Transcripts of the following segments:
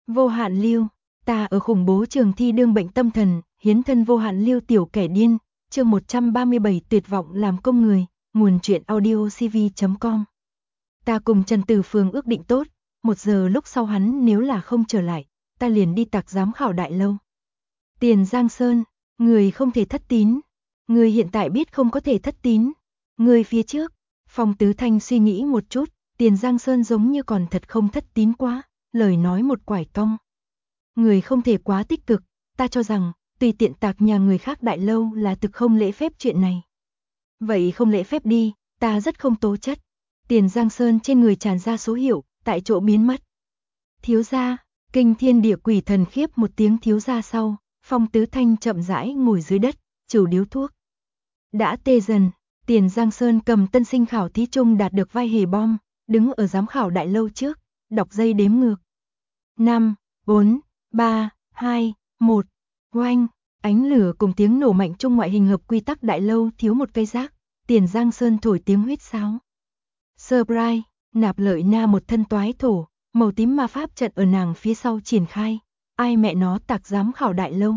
Vô hạn lưu, ta ở khủng bố trường thi đương bệnh tâm thần, hiến thân vô hạn lưu tiểu kẻ điên, chương 137 tuyệt vọng làm công người, nguồn truyện audio cv.com. Ta cùng Trần Tử Phương ước định tốt, 1 giờ lúc sau hắn nếu là không trở lại, ta liền đi tạc giám khảo đại lâu. Tiền Giang Sơn, người không thể thất tín, người hiện tại biết không có thể thất tín, người phía trước, Phong Tứ Thanh suy nghĩ một chút, Tiền Giang Sơn giống như còn thật không thất tín quá, lời nói một quải cong. Người không thể quá tích cực, ta cho rằng, tùy tiện tạc nhà người khác đại lâu là thực không lễ phép chuyện này. Vậy không lễ phép đi, ta rất không tố chất. Tiền Giang Sơn trên người tràn ra số hiệu, tại chỗ biến mất. Thiếu gia, kinh thiên địa quỷ thần khiếp một tiếng thiếu gia sau, Phong Tứ Thanh chậm rãi ngồi dưới đất, chửu điếu thuốc. Đã tê dần, Tiền Giang Sơn cầm tân sinh khảo thí chung đạt được vai hề bom, đứng ở giám khảo đại lâu trước, đọc dây đếm ngược. 5, 4, 3, 2, 1, oanh, ánh lửa cùng tiếng nổ mạnh chung ngoại hình hợp quy tắc đại lâu thiếu một cây rác, Tiền Giang Sơn thổi tiếng huýt sáo. Surprise, Nạp Lợi Na một thân toái thổ, màu tím ma pháp trận ở nàng phía sau triển khai, ai mẹ nó tạc giám khảo đại lâu.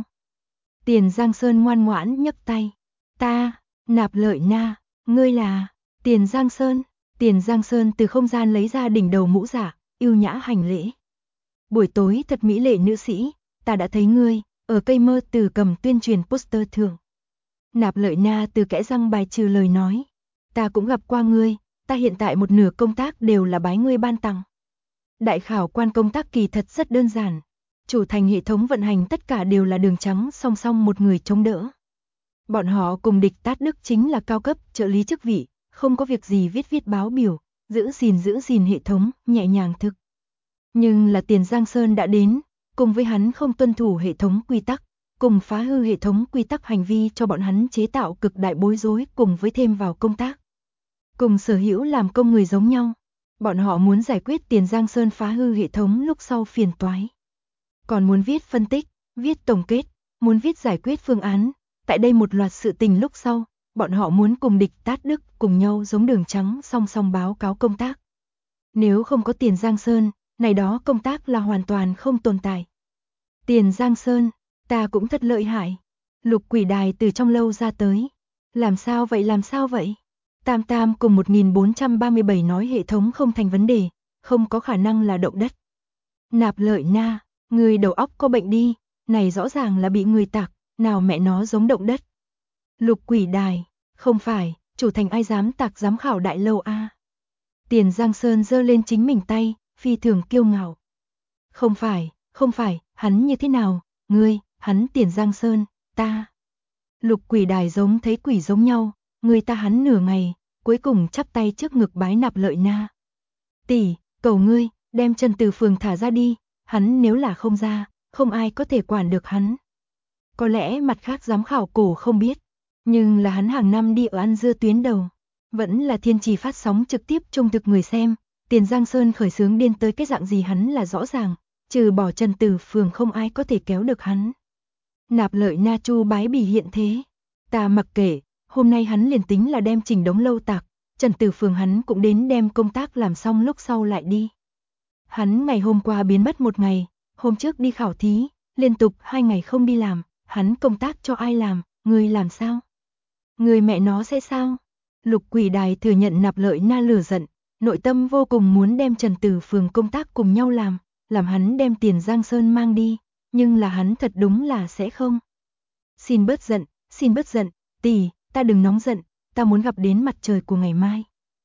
Tiền Giang Sơn ngoan ngoãn nhấc tay, ta, Nạp Lợi Na, ngươi là, Tiền Giang Sơn. Tiền Giang Sơn từ không gian lấy ra đỉnh đầu mũ giả, yêu nhã hành lễ. Buổi tối thật mỹ lệ nữ sĩ, ta đã thấy ngươi, ở cây mơ từ cầm tuyên truyền poster thưởng. Nạp Lợi Na từ kẽ răng bài trừ lời nói. Ta cũng gặp qua ngươi, ta hiện tại một nửa công tác đều là bái ngươi ban tặng. Đại khảo quan công tác kỳ thật rất đơn giản. Chủ thành hệ thống vận hành tất cả đều là đường trắng song song một người chống đỡ. Bọn họ cùng địch tát đức chính là cao cấp trợ lý chức vị, không có việc gì viết báo biểu, giữ gìn hệ thống, nhẹ nhàng thực. Nhưng là Tiền Giang Sơn đã đến, cùng với hắn không tuân thủ hệ thống quy tắc, cùng phá hư hệ thống quy tắc hành vi cho bọn hắn chế tạo cực đại bối rối cùng với thêm vào công tác. Cùng sở hữu làm công người giống nhau, bọn họ muốn giải quyết Tiền Giang Sơn phá hư hệ thống lúc sau phiền toái. Còn muốn viết phân tích, viết tổng kết, muốn viết giải quyết phương án, tại đây một loạt sự tình lúc sau, bọn họ muốn cùng địch tát đức cùng nhau giống đường trắng song song báo cáo công tác. Nếu không có Tiền Giang Sơn, này đó công tác là hoàn toàn không tồn tại. Tiền Giang Sơn, ta cũng thật lợi hại. Lục Quỷ Đài từ trong lâu ra tới. Làm sao vậy? Tam Tam cùng 1437 nói hệ thống không thành vấn đề, không có khả năng là động đất. Nạp Lợi Na, người đầu óc có bệnh đi, này rõ ràng là bị người tạc, nào mẹ nó giống động đất. Lục Quỷ Đài, không phải, chủ thành ai dám tạc giám khảo đại lâu a? Tiền Giang Sơn giơ lên chính mình tay, phi thường kiêu ngạo. Không phải, hắn như thế nào, hắn Tiền Giang Sơn, ta. Lục Quỷ Đài giống thấy quỷ giống nhau, người ta hắn nửa ngày, cuối cùng chắp tay trước ngực bái Nạp Lợi Na. Tỷ, cầu ngươi, đem Trần Tử Phương thả ra đi, hắn nếu là không ra, không ai có thể quản được hắn. Có lẽ mặt khác giám khảo cổ không biết, nhưng là hắn hàng năm đi ở ăn dưa tuyến đầu, vẫn là thiên trì phát sóng trực tiếp trung thực người xem. Tiền Giang Sơn khởi xướng điên tới cái dạng gì hắn là rõ ràng, trừ bỏ Trần Tử Phương không ai có thể kéo được hắn. Nạp Lợi Na chu bái bỉ hiện thế, ta mặc kệ, hôm nay hắn liền tính là đem chỉnh đống lâu tạc, Trần Tử Phương hắn cũng đến đem công tác làm xong lúc sau lại đi. Hắn ngày hôm qua biến mất một ngày, hôm trước đi khảo thí, liên tục 2 ngày không đi làm, hắn công tác cho ai làm, người làm sao? Người mẹ nó sẽ sao? Lục Quỷ Đài thừa nhận Nạp Lợi Na lửa giận. Nội tâm vô cùng muốn đem Trần Tử Phương công tác cùng nhau làm hắn đem Tiền Giang Sơn mang đi, nhưng là hắn thật đúng là sẽ không. Xin bớt giận, tỷ, ta đừng nóng giận, ta muốn gặp đến mặt trời của ngày mai.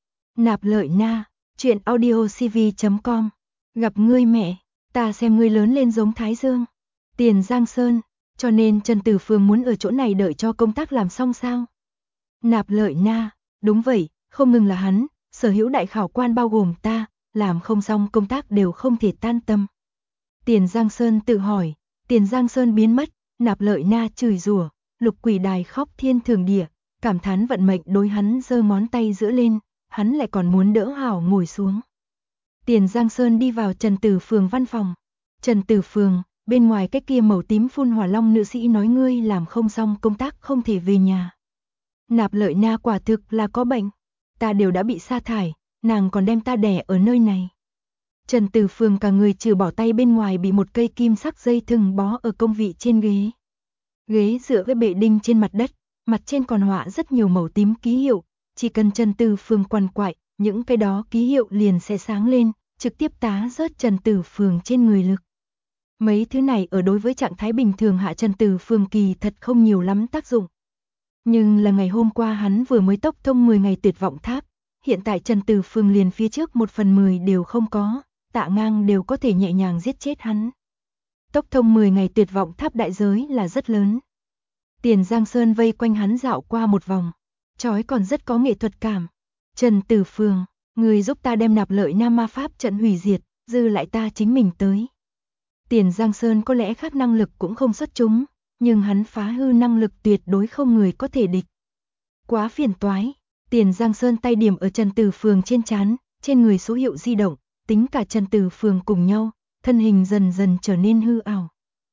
Nạp Lợi Na, truyện audio cv.com, gặp ngươi mẹ, ta xem ngươi lớn lên giống Thái Dương. Tiền Giang Sơn, cho nên Trần Tử Phương muốn ở chỗ này đợi cho công tác làm xong sao? Nạp Lợi Na, đúng vậy, không ngừng là hắn. Sở hữu đại khảo quan bao gồm ta, làm không xong công tác đều không thể tan tâm. Tiền Giang Sơn tự hỏi, Tiền Giang Sơn biến mất, Nạp Lợi Na chửi rủa, Lục Quỷ Đài khóc thiên thường địa, cảm thán vận mệnh đối hắn giơ ngón tay giữa lên, hắn lại còn muốn đỡ hảo ngồi xuống. Tiền Giang Sơn đi vào Trần Tử Phương văn phòng. Trần Tử Phương, bên ngoài cái kia màu tím phun hỏa long nữ sĩ nói ngươi làm không xong công tác không thể về nhà. Nạp Lợi Na quả thực là có bệnh. Ta đều đã bị sa thải, nàng còn đem ta đẻ ở nơi này. Trần Tử Phường cả người trừ bỏ tay bên ngoài bị một cây kim sắc dây thừng bó ở công vị trên ghế. Ghế dựa với bệ đinh trên mặt đất, mặt trên còn họa rất nhiều màu tím ký hiệu, chỉ cần Trần Tử Phường quằn quại, những cái đó ký hiệu liền sẽ sáng lên, trực tiếp tá rớt Trần Tử Phường trên người lực. Mấy thứ này ở đối với trạng thái bình thường hạ Trần Tử Phường kỳ thật không nhiều lắm tác dụng. Nhưng là ngày hôm qua hắn vừa mới tốc thông 10 ngày tuyệt vọng tháp, hiện tại Trần Tử Phường liền phía trước 1/10 đều không có, Tạ Ngang đều có thể nhẹ nhàng giết chết hắn. Tốc thông 10 ngày tuyệt vọng tháp đại giới là rất lớn. Tiền Giang Sơn vây quanh hắn dạo qua một vòng, chói còn rất có nghệ thuật cảm. Trần Tử Phường, người giúp ta đem Nạp Lợi Nam ma pháp trận hủy diệt, dư lại ta chính mình tới. Tiền Giang Sơn có lẽ khác năng lực cũng không xuất chúng, nhưng hắn phá hư năng lực tuyệt đối không người có thể địch. Quá phiền toái, Tiền Giang Sơn tay điểm ở Trần Tử Phường trên trán, trên người số hiệu di động, tính cả Trần Tử Phường cùng nhau, thân hình dần dần trở nên hư ảo.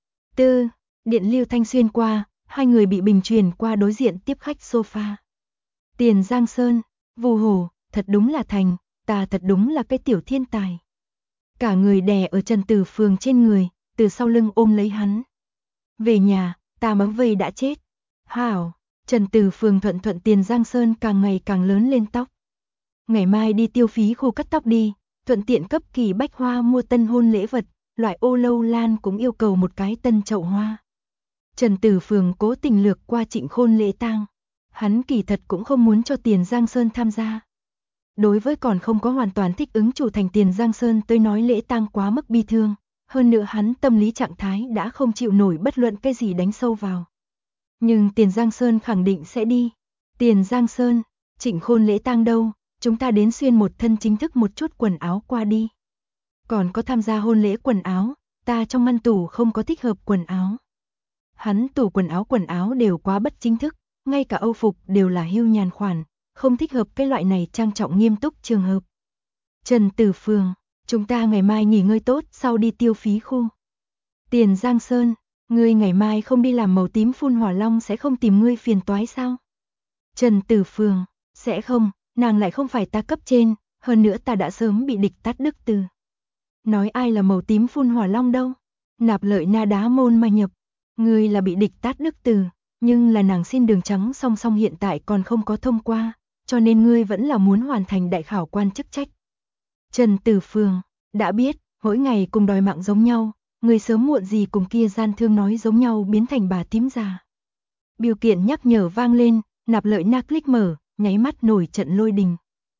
Điện lưu thanh xuyên qua, hai người bị bình truyền qua đối diện tiếp khách sofa. Tiền Giang Sơn, Vu Hổ, thật đúng là thành, ta thật đúng là cái tiểu thiên tài. Cả người đè ở Trần Tử Phường trên người, từ sau lưng ôm lấy hắn. Về nhà, ta mắng vây đã chết. Hảo, Trần Tử Phường thuận thuận Tiền Giang Sơn càng ngày càng lớn lên tóc. Ngày mai đi tiêu phí khu cắt tóc đi, thuận tiện cấp Kỳ Bách Hoa mua tân hôn lễ vật, loại ô lâu lan cũng yêu cầu một cái tân chậu hoa. Trần Tử Phường cố tình lược qua Trịnh Khôn lễ tang. Hắn kỳ thật cũng không muốn cho Tiền Giang Sơn tham gia. Đối với còn không có hoàn toàn thích ứng chủ thành Tiền Giang Sơn tới nói lễ tang quá mức bi thương, hơn nữa hắn tâm lý trạng thái đã không chịu nổi bất luận cái gì đánh sâu vào. Nhưng Tiền Giang Sơn khẳng định sẽ đi. Tiền Giang Sơn, Trịnh Khôn lễ tang đâu, chúng ta đến xuyên một thân chính thức một chút quần áo qua đi. Còn có tham gia hôn lễ quần áo, ta trong ngăn tủ không có thích hợp quần áo. Hắn tủ quần áo đều quá bất chính thức, ngay cả âu phục đều là hưu nhàn khoản, không thích hợp cái loại này trang trọng nghiêm túc trường hợp. Trần Tử Phường, chúng ta ngày mai nghỉ ngơi tốt sau đi tiêu phí khu. Tiền Giang Sơn, ngươi ngày mai không đi làm màu tím phun hỏa long sẽ không tìm ngươi phiền toái sao? Trần Tử Phường, sẽ không, nàng lại không phải ta cấp trên, hơn nữa ta đã sớm bị địch tát đức từ. Nói ai là màu tím phun hỏa long đâu? Nạp Lợi Na đá môn mà nhập. Ngươi là bị địch tát đức từ, nhưng là nàng xin đường trắng song song hiện tại còn không có thông qua, cho nên ngươi vẫn là muốn hoàn thành đại khảo quan chức trách. Trần Tử Phường, đã biết, mỗi ngày cùng đòi mạng giống nhau, người sớm muộn gì cùng kia gian thương nói giống nhau biến thành bà tím già. Biểu kiện nhắc nhở vang lên, Nạp Lợi Na click mở, nháy mắt nổi trận lôi đình.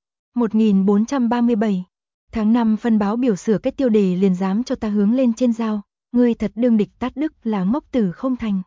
1437 tháng 5 phân báo biểu sửa cái tiêu đề liền dám cho ta hướng lên trên giao, ngươi thật đương địch tát đức là ngốc tử không thành.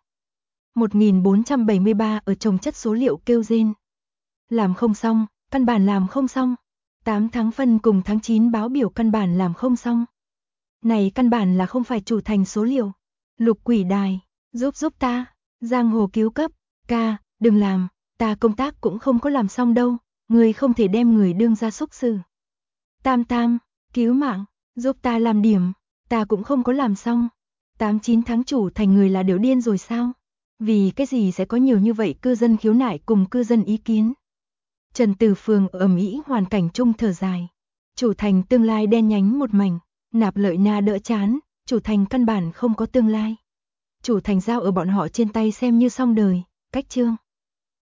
1473 ở trồng chất số liệu kêu rên. Làm không xong, căn bản làm không xong. 8 tháng phân cùng tháng 9 báo biểu căn bản làm không xong. Này căn bản là không phải chủ thành số liệu. Lục Quỷ Đài, giúp ta, giang hồ cứu cấp, ca, đừng làm, ta công tác cũng không có làm xong đâu, người không thể đem người đương ra xúc xử. Tam, cứu mạng, giúp ta làm điểm, ta cũng không có làm xong. 8-9 tháng chủ thành người là đều điên rồi sao? Vì cái gì sẽ có nhiều như vậy cư dân khiếu nại cùng cư dân ý kiến? Trần Tử Phường ầm ĩ hoàn cảnh chung thở dài. Chủ thành tương lai đen nhánh một mảnh, Nạp Lợi Na đỡ chán, chủ thành căn bản không có tương lai. Chủ thành giao ở bọn họ trên tay xem như xong đời, cách chương.